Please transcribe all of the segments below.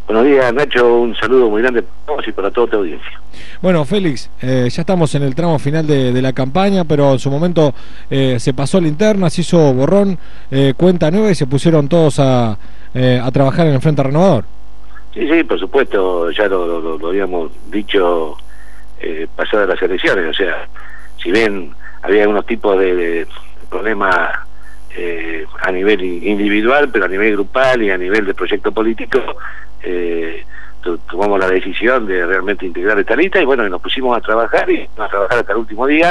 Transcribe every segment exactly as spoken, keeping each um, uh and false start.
Buenos días, Nacho, un saludo muy grande para todos y para toda tu audiencia. Bueno, Félix, eh, ya estamos en el tramo final de, de la campaña, pero en su momento eh, se pasó la interna, se hizo borrón, eh, cuenta nueva y se pusieron todos a, eh, a trabajar en el Frente Renovador. Sí, sí, por supuesto, ya lo, lo, lo habíamos dicho eh, pasadas las elecciones, o sea, si bien había algunos tipos de, de problemas eh, a nivel individual, pero a nivel grupal y a nivel de proyecto político, eh, tomamos la decisión de realmente integrar esta lista y bueno, nos pusimos a trabajar y a trabajar hasta el último día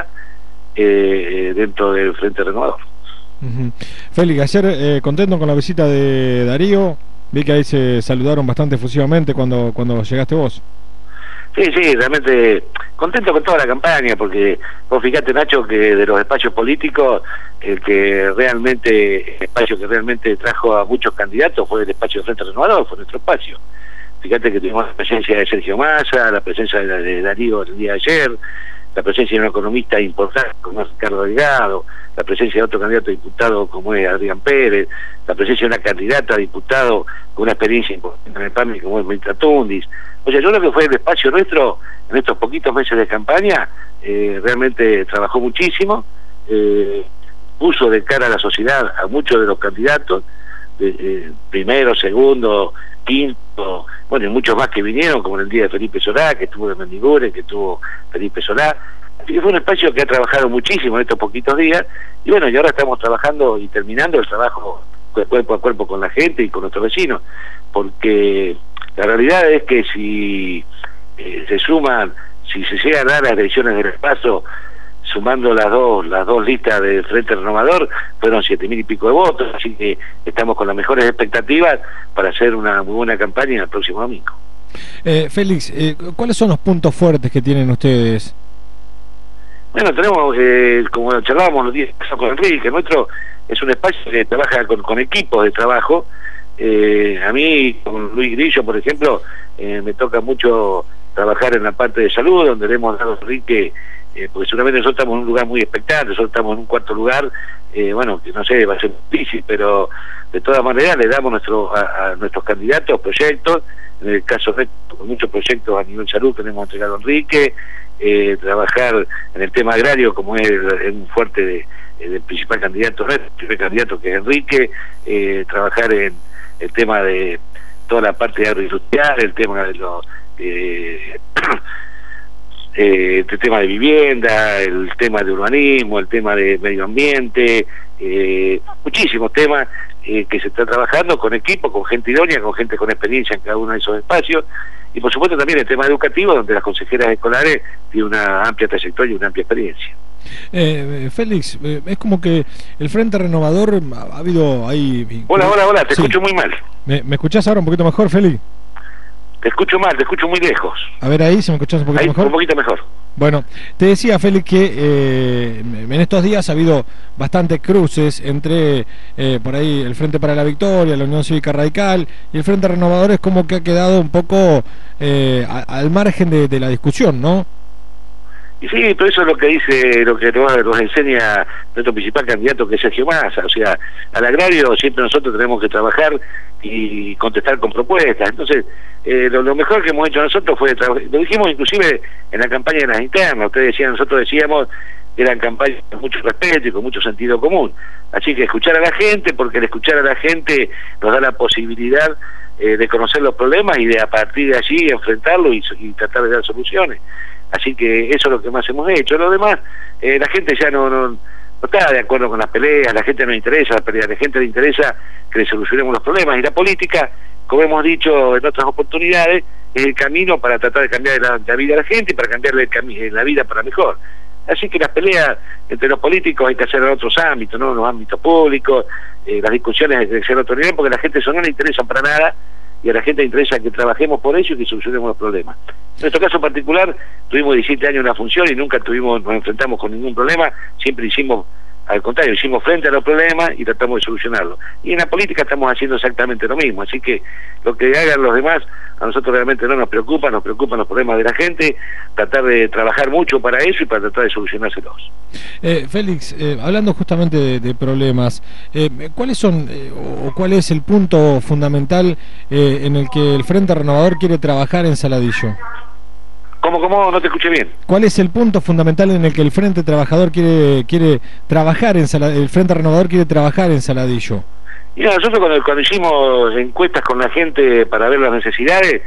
eh, dentro del Frente Renovador. Uh-huh. Félix, ayer eh, contento con la visita de Darío, vi que ahí se saludaron bastante efusivamente cuando, cuando llegaste vos. Sí, sí, realmente contento con toda la campaña, porque vos fijate, Nacho, que de los espacios políticos, el que realmente, el espacio que realmente trajo a muchos candidatos fue el espacio del Frente Renovador, fue nuestro espacio. Fíjate que tuvimos la presencia de Sergio Massa, la presencia de, de Darío el día de ayer, la presencia de un economista importante como es Ricardo Delgado, la presencia de otro candidato a diputado como es Adrián Pérez, la presencia de una candidata a diputado con una experiencia importante en el P A M I como es Mirta Tundis. O sea, yo creo que fue el espacio nuestro en estos poquitos meses de campaña, eh, realmente trabajó muchísimo, eh, puso de cara a la sociedad a muchos de los candidatos, de, eh, primero, segundo, quinto, bueno, y muchos más que vinieron, como en el día de Felipe Solá, que estuvo de Mendiguren, que estuvo Felipe Solá. Así que fue un espacio que ha trabajado muchísimo en estos poquitos días, y bueno, y ahora estamos trabajando y terminando el trabajo cuerpo a cuerpo con la gente y con nuestros vecinos, porque la realidad es que si eh, se suman, si se llegan a dar las elecciones del paso, sumando las dos las dos listas del Frente Renovador, fueron siete mil y pico de votos, así que estamos con las mejores expectativas para hacer una muy buena campaña el próximo domingo. Eh, Félix, eh, ¿cuáles son los puntos fuertes que tienen ustedes? Bueno, tenemos, eh, como charlábamos los días con Enrique, nuestro es un espacio que trabaja con, con equipos de trabajo. Eh, a mí, con Luis Grillo, por ejemplo, eh, me toca mucho trabajar en la parte de salud, donde le hemos dado a Enrique, eh, porque seguramente nosotros estamos en un lugar muy expectante, nosotros estamos en un cuarto lugar, eh, bueno, que no sé, va a ser difícil, pero de todas maneras le damos nuestro, a, a nuestros candidatos proyectos, en el caso de muchos proyectos a nivel salud que le hemos entregado a Enrique, eh, trabajar en el tema agrario, como es el, el un fuerte de, del principal candidato, el primer candidato que es Enrique, eh, trabajar en el tema de toda la parte de agroindustrial, el tema de los eh, eh, el tema de vivienda, el tema de urbanismo, el tema de medio ambiente, eh, muchísimos temas eh, que se está trabajando con equipo, con gente idónea, con gente con experiencia en cada uno de esos espacios, y por supuesto también el tema educativo, donde las consejeras escolares tienen una amplia trayectoria y una amplia experiencia. Eh, Félix, eh, es como que el Frente Renovador ha, ha habido ahí... Hola, hola, hola, te sí. escucho muy mal. ¿Me, ¿Me escuchás ahora un poquito mejor, Félix? Te escucho mal, te escucho muy lejos. A ver ahí, ¿se me escuchás un poquito ahí, mejor? Un poquito mejor. Bueno, te decía, Félix, que eh, en estos días ha habido bastantes cruces entre eh, por ahí el Frente para la Victoria, la Unión Cívica Radical, y el Frente Renovador es como que ha quedado un poco eh, a, al margen de, de la discusión, ¿no? Y sí, pero eso es lo que dice, lo que nos, nos enseña nuestro principal candidato, que es Sergio Massa. O sea, al agrario siempre nosotros tenemos que trabajar y contestar con propuestas. Entonces, eh, lo, lo mejor que hemos hecho nosotros fue, lo dijimos inclusive en la campaña de las internas, ustedes decían, nosotros decíamos que eran campañas con mucho respeto y con mucho sentido común. Así que escuchar a la gente, porque el escuchar a la gente nos da la posibilidad eh, de conocer los problemas y de a partir de allí enfrentarlos y, y tratar de dar soluciones. Así que eso es lo que más hemos hecho. Lo demás, eh, la gente ya no, no, no está de acuerdo con las peleas, la gente no le interesa las peleas, la gente le interesa que le solucionemos los problemas, y la política, como hemos dicho en otras oportunidades, es el camino para tratar de cambiar la, la vida a la gente y para cambiarle el cami la vida para mejor. Así que las peleas entre los políticos hay que hacer en otros ámbitos, no en los ámbitos públicos, eh, las discusiones hay que hacer en otro nivel, porque a la gente eso no le interesa para nada, y a la gente le interesa que trabajemos por ello y que solucionemos los problemas. En nuestro caso particular, tuvimos diecisiete años en la función y nunca tuvimos nos enfrentamos con ningún problema, siempre hicimos, al contrario, hicimos frente a los problemas y tratamos de solucionarlos. Y en la política estamos haciendo exactamente lo mismo, así que lo que hagan los demás a nosotros realmente no nos preocupa, nos preocupan los problemas de la gente, tratar de trabajar mucho para eso y para tratar de solucionárselos. Eh, Félix, eh, hablando justamente de, de problemas, eh, ¿cuáles son eh, o cuál es el punto fundamental eh, en el que el Frente Renovador quiere trabajar en Saladillo? ¿Cómo, cómo? No te escuché bien. ¿Cuál es el punto fundamental en el que el Frente Trabajador quiere quiere trabajar en Saladillo, el Frente Renovador quiere trabajar en Saladillo? Y nosotros cuando, cuando hicimos encuestas con la gente para ver las necesidades,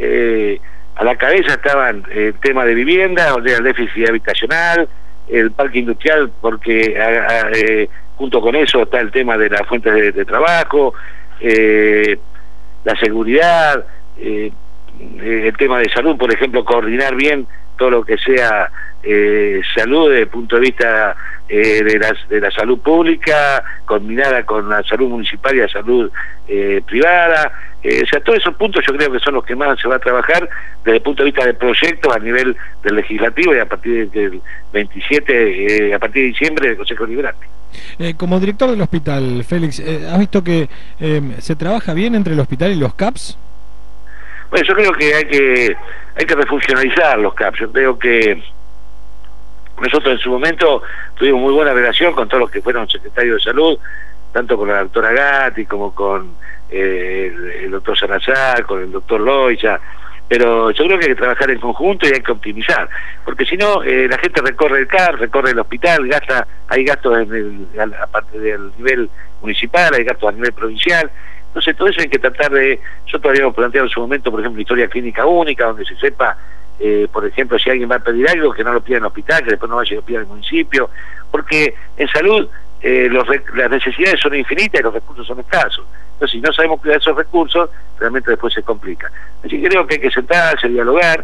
eh, a la cabeza estaban el tema de vivienda, o sea, el déficit habitacional, el parque industrial, porque a, a, eh, junto con eso está el tema de las fuentes de, de trabajo, eh, la seguridad, eh, el tema de salud, por ejemplo, coordinar bien todo lo que sea eh, salud desde el punto de vista eh, de, la, de la salud pública, combinada con la salud municipal y la salud eh, privada. Eh, o sea, todos esos puntos yo creo que son los que más se va a trabajar desde el punto de vista de proyectos a nivel del legislativo y a partir del veintisiete, eh, a partir de diciembre, del Consejo Deliberante. Eh, como director del hospital, Félix, eh, ¿has visto que eh, se trabaja bien entre el hospital y los C A Ps? Bueno, yo creo que hay que hay que refuncionalizar los C A Ps. Yo creo que nosotros en su momento tuvimos muy buena relación con todos los que fueron secretarios de salud, tanto con la doctora Gatti como con eh, el, el doctor Salazar, con el doctor Loiza, pero yo creo que hay que trabajar en conjunto y hay que optimizar, porque si no, eh, la gente recorre el C A P, recorre el hospital, gasta, hay gastos en el, aparte del nivel municipal, hay gastos a nivel provincial. Entonces todo eso hay que tratar de, nosotros habíamos planteado en su momento, por ejemplo, historia clínica única, donde se sepa, eh, por ejemplo, si alguien va a pedir algo, que no lo pida en el hospital, que después no vaya y lo pida en el municipio, porque en salud eh, los, las necesidades son infinitas y los recursos son escasos. Entonces, si no sabemos cuidar esos recursos, realmente después se complica. Así que creo que hay que sentarse, dialogar,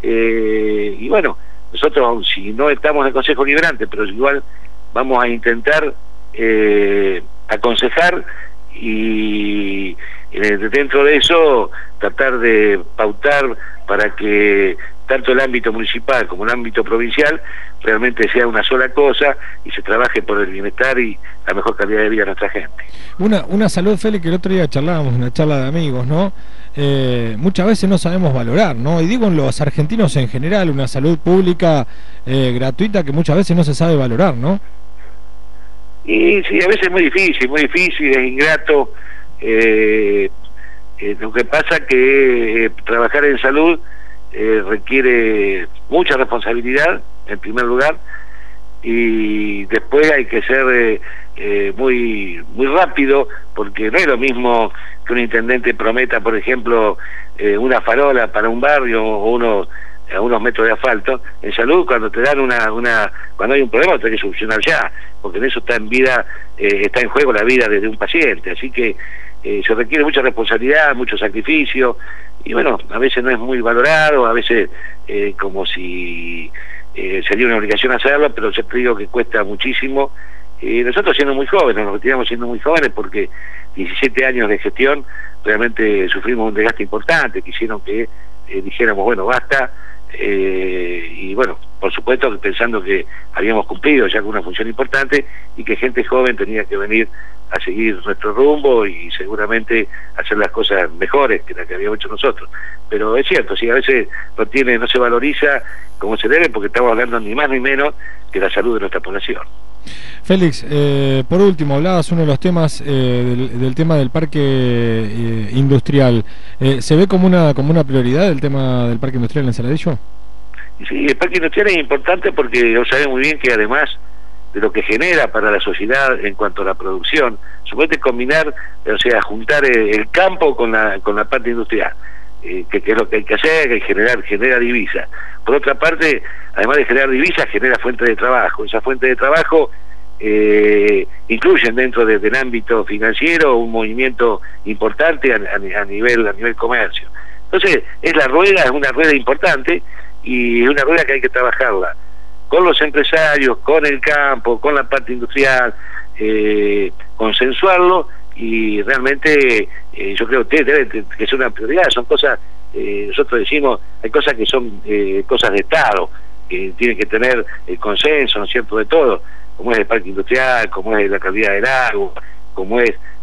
eh, y bueno, nosotros, si no estamos en el Consejo Deliberante, pero igual vamos a intentar eh, aconsejar y dentro de eso tratar de pautar para que tanto el ámbito municipal como el ámbito provincial realmente sea una sola cosa y se trabaje por el bienestar y la mejor calidad de vida de nuestra gente. Una, una salud, Félix, que el otro día charlábamos, una charla de amigos, ¿no? Eh, muchas veces no sabemos valorar, ¿no? Y digo en los argentinos en general, una salud pública eh, gratuita que muchas veces no se sabe valorar, ¿no? Y sí, a veces es muy difícil, muy difícil, es ingrato. Eh, eh, lo que pasa que eh, trabajar en salud eh, requiere mucha responsabilidad, en primer lugar, y después hay que ser eh, eh, muy muy rápido, porque no es lo mismo que un intendente prometa, por ejemplo, eh, una farola para un barrio o uno a unos metros de asfalto. En salud, cuando te dan una, una cuando hay un problema, lo tenés que solucionar ya, porque en eso está en vida, eh, está en juego la vida de, de un paciente, así que eh, se requiere mucha responsabilidad, mucho sacrificio, y bueno, a veces no es muy valorado, a veces eh, como si eh, sería una obligación hacerlo, pero yo te digo que cuesta muchísimo. Eh, nosotros siendo muy jóvenes, nos retiramos siendo muy jóvenes porque diecisiete años de gestión realmente sufrimos un desgaste importante, quisieron que eh, dijéramos, bueno, basta. Eh, y bueno, por supuesto pensando que habíamos cumplido ya con una función importante y que gente joven tenía que venir a seguir nuestro rumbo y seguramente hacer las cosas mejores que las que habíamos hecho nosotros. Pero es cierto, sí, a veces no tiene, no se valoriza como se debe, porque estamos hablando ni más ni menos que la salud de nuestra población. Félix, eh, por último, hablabas uno de los temas eh, del, del tema del parque eh, industrial. Eh, ¿Se ve como una como una prioridad el tema del parque industrial en Saladillo? Sí, el parque industrial es importante porque yo sabemos muy bien que además de lo que genera para la sociedad en cuanto a la producción, se puede combinar, o sea, juntar el, el campo con la con la parte industrial, eh, que, que es lo que hay que hacer, que generar genera divisa. Por otra parte, además de generar divisas, genera fuentes de trabajo. Esa fuente de trabajo eh, incluyen dentro de, del ámbito financiero un movimiento importante a, a, a nivel a nivel comercio. Entonces, es la rueda, es una rueda importante y es una rueda que hay que trabajarla con los empresarios, con el campo, con la parte industrial, eh, consensuarlo y realmente eh, yo creo que debe que ser una prioridad. Son cosas, eh, nosotros decimos, hay cosas que son eh, cosas de Estado, que tienen que tener el consenso, ¿no es cierto?, de todo, como es el parque industrial, como es la calidad del agua, como es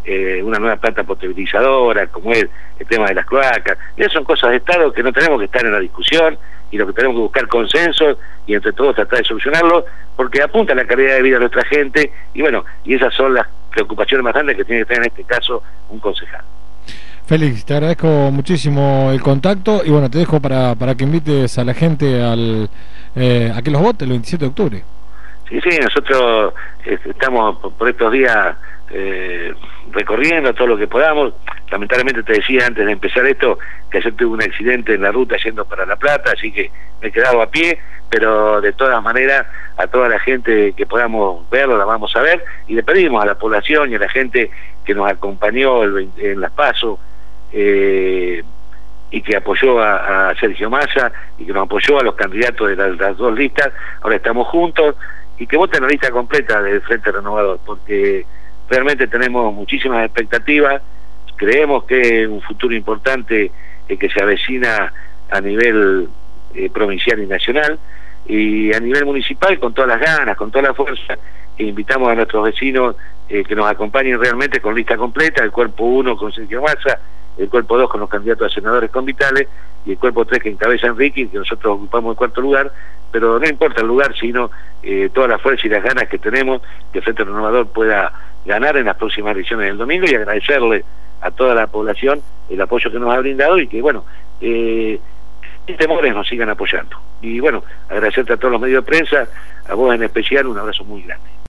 eh, una nueva planta potabilizadora, como es el tema de las cloacas. Y esas son cosas de Estado que no tenemos que estar en la discusión, y lo que tenemos que buscar consenso y entre todos tratar de solucionarlo, porque apunta a la calidad de vida de nuestra gente, y bueno, y esas son las preocupaciones más grandes que tiene que tener en este caso un concejal. Félix, te agradezco muchísimo el contacto y bueno, te dejo para, para que invites a la gente al, eh, a que los vote el veintisiete de octubre. Sí, sí, nosotros eh, estamos por estos días eh, recorriendo todo lo que podamos. Lamentablemente te decía antes de empezar esto que ayer tuve un accidente en la ruta yendo para La Plata, así que me he quedado a pie, pero de todas maneras a toda la gente que podamos verlo la vamos a ver, y le pedimos a la población y a la gente que nos acompañó el, en las PASO eh, y que apoyó a, a Sergio Massa y que nos apoyó a los candidatos de las, las dos listas, ahora estamos juntos, y que voten la lista completa del Frente Renovador, porque realmente tenemos muchísimas expectativas. Creemos que es un futuro importante eh, que se avecina a nivel eh, provincial y nacional, y a nivel municipal con todas las ganas, con toda la fuerza, e invitamos a nuestros vecinos eh, que nos acompañen realmente con lista completa, el cuerpo uno con Sergio Massa, el cuerpo dos con los candidatos a senadores con Vitale, y el cuerpo tres que encabeza Enrique, que nosotros ocupamos el cuarto lugar, pero no importa el lugar, sino eh, toda la fuerza y las ganas que tenemos que el Frente Renovador pueda ganar en las próximas elecciones del domingo, y agradecerle a toda la población el apoyo que nos ha brindado, y que bueno, eh, sin temores nos sigan apoyando. Y bueno, agradecerte a todos los medios de prensa, a vos en especial, un abrazo muy grande.